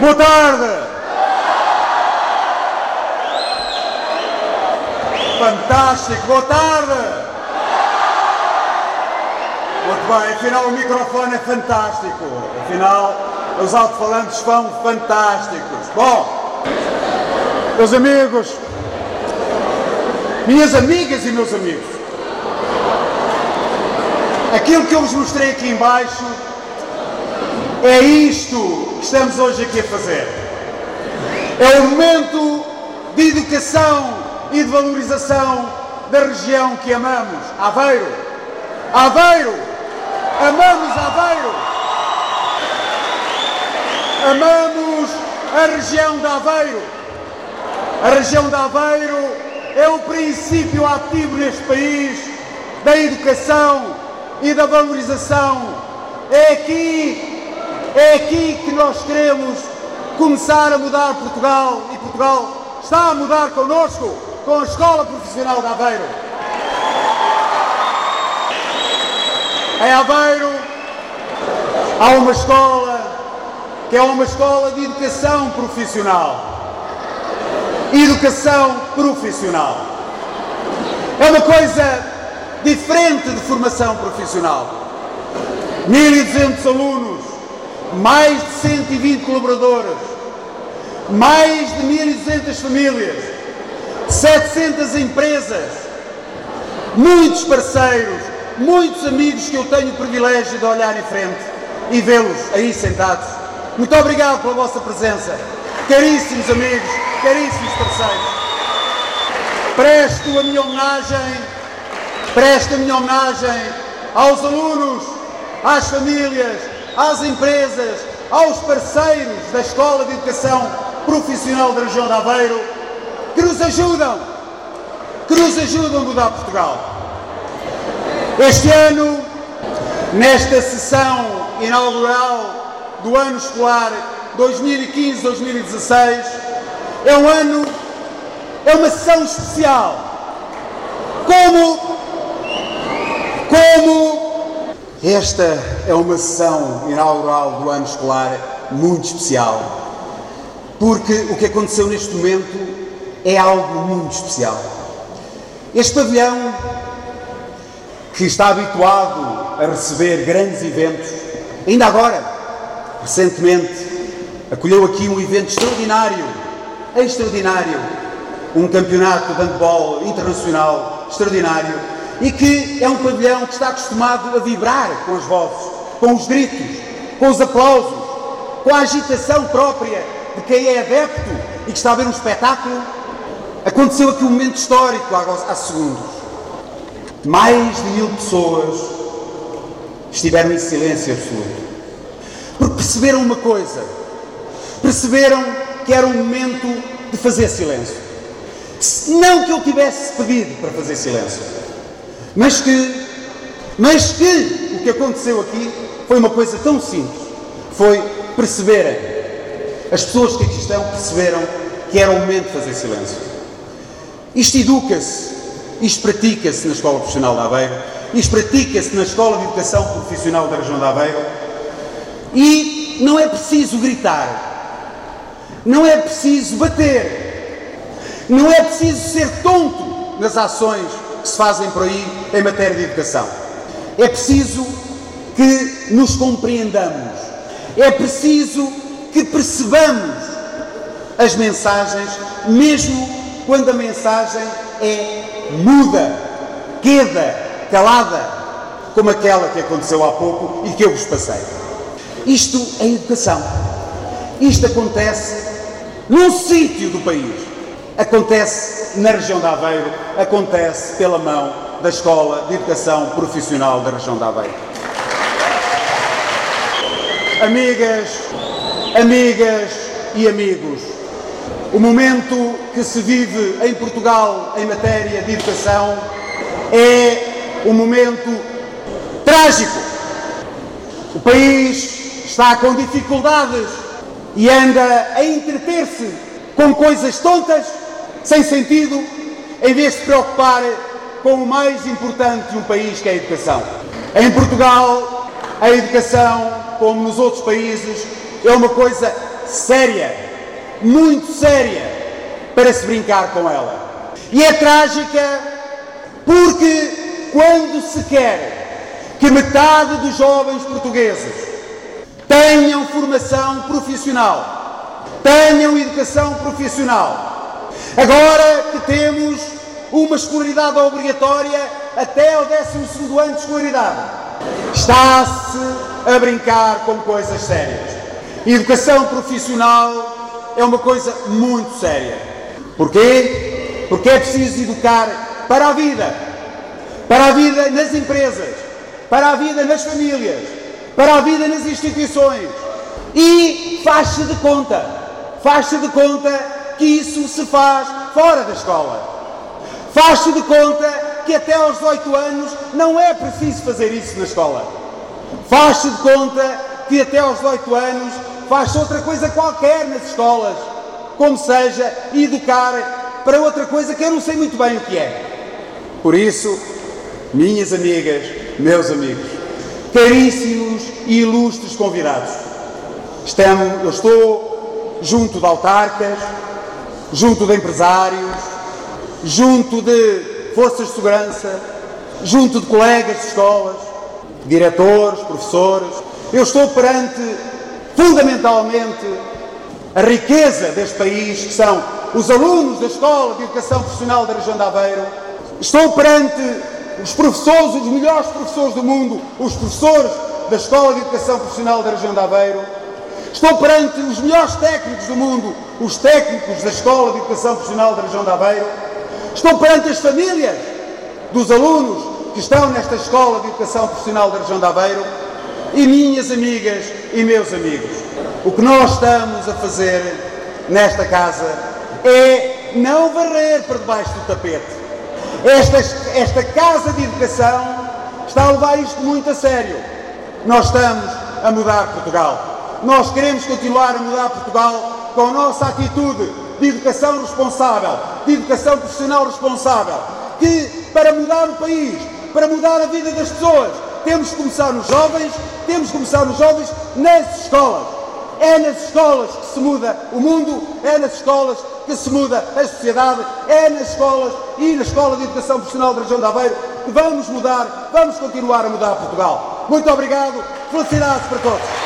Boa tarde! Fantástico, boa tarde! Muito bem, afinal o microfone é fantástico. Afinal, os alto-falantes são fantásticos. Bom, meus amigos, minhas amigas e meus amigos, aquilo que eu vos mostrei aqui em baixo é isto que estamos hoje aqui a fazer. É um momento de educação e de valorização da região que amamos. Aveiro! Aveiro! Amamos Aveiro! Amamos a região de Aveiro! A região de Aveiro é o princípio ativo neste país da educação e da valorização. É aqui que nós queremos começar a mudar Portugal, e Portugal está a mudar connosco, com a Escola Profissional de Aveiro. Em Aveiro há uma escola que é uma escola de educação profissional. Educação profissional. É uma coisa diferente de formação profissional. 1.200 alunos, mais de 120 colaboradores, mais de 1.200 famílias, 700 empresas, muitos parceiros, muitos amigos que eu tenho o privilégio de olhar em frente e vê-los aí sentados. Muito obrigado pela vossa presença, caríssimos amigos, caríssimos parceiros. Presto a minha homenagem aos alunos, às famílias, às empresas, aos parceiros da Escola de Educação Profissional da região de Aveiro, que nos ajudam a mudar Portugal. Este ano, nesta sessão inaugural do ano escolar 2015-2016, é uma sessão especial. Como esta é uma sessão inaugural do ano escolar muito especial, porque o que aconteceu neste momento é algo muito especial. Este pavilhão, que está habituado a receber grandes eventos, ainda agora, recentemente, acolheu aqui um evento extraordinário, um campeonato de handball internacional extraordinário, e que é um pavilhão que está acostumado a vibrar com as vozes, com os gritos, com os aplausos, com a agitação própria de quem é adepto e que está a ver um espetáculo. Aconteceu aqui um momento histórico há segundos. Mais de 1000 pessoas estiveram em silêncio absoluto, porque perceberam uma coisa, perceberam que era um momento de fazer silêncio. Não que eu tivesse pedido para fazer silêncio, mas que o que aconteceu aqui foi uma coisa tão simples, foi perceberem, as pessoas que aqui estão perceberam que era o momento de fazer silêncio. Isto educa-se, isto pratica-se na Escola Profissional de Aveiro, isto pratica-se na Escola de Educação Profissional da região de Aveiro, e não é preciso gritar, não é preciso bater, não é preciso ser tonto nas ações que se fazem por aí em matéria de educação. É preciso que nos compreendamos, é preciso que percebamos as mensagens, mesmo quando a mensagem é muda, queda, calada, como aquela que aconteceu há pouco e que eu vos passei. Isto é educação. Isto acontece num sítio do país. Acontece na região de Aveiro, acontece pela mão da Escola de Educação Profissional da região de Aveiro. Amigas e amigos, o momento que se vive em Portugal em matéria de educação é um momento trágico. O país está com dificuldades e anda a entreter-se com coisas tontas, sem sentido, em vez de se preocupar com o mais importante de um país, que é a educação. Em Portugal, a educação, como nos outros países, é uma coisa séria, muito séria, para se brincar com ela. E é trágica porque quando se quer que metade dos jovens portugueses tenham formação profissional, tenham educação profissional, agora que temos uma escolaridade obrigatória até ao 12º ano de escolaridade, está-se a brincar com coisas sérias. Educação profissional é uma coisa muito séria. Porquê? Porque é preciso educar para a vida nas empresas, para a vida nas famílias, para a vida nas instituições. E faz-se de conta que isso se faz fora da escola. Faz-se de conta que até aos 18 anos não é preciso fazer isso na escola. Faz-se de conta que até aos 18 anos faz-se outra coisa qualquer nas escolas, como seja educar para outra coisa que eu não sei muito bem o que é. Por isso, minhas amigas, meus amigos, caríssimos e ilustres convidados, eu estou junto de autarcas, junto de empresários, junto de forças de segurança, junto de colegas de escolas, diretores, professores. Eu estou perante, fundamentalmente, a riqueza deste país, que são os alunos da Escola de Educação Profissional da região de Aveiro. Estou perante os professores, os melhores professores do mundo, os professores da Escola de Educação Profissional da região de Aveiro. Estou perante os melhores técnicos do mundo, os técnicos da Escola de Educação Profissional da região de Aveiro. Estou perante as famílias dos alunos que estão nesta Escola de Educação Profissional da região de Aveiro. E minhas amigas e meus amigos, o que nós estamos a fazer nesta casa é não varrer por debaixo do tapete. Esta Casa de Educação está a levar isto muito a sério. Nós estamos a mudar Portugal. Nós queremos continuar a mudar Portugal com a nossa atitude de educação responsável, de educação profissional responsável, que para mudar o país, para mudar a vida das pessoas, temos que começar nos jovens, nas escolas. É nas escolas que se muda o mundo, é nas escolas que se muda a sociedade, é nas escolas e na Escola de Educação Profissional da região de Aveiro que vamos continuar a mudar Portugal. Muito obrigado, felicidades para todos.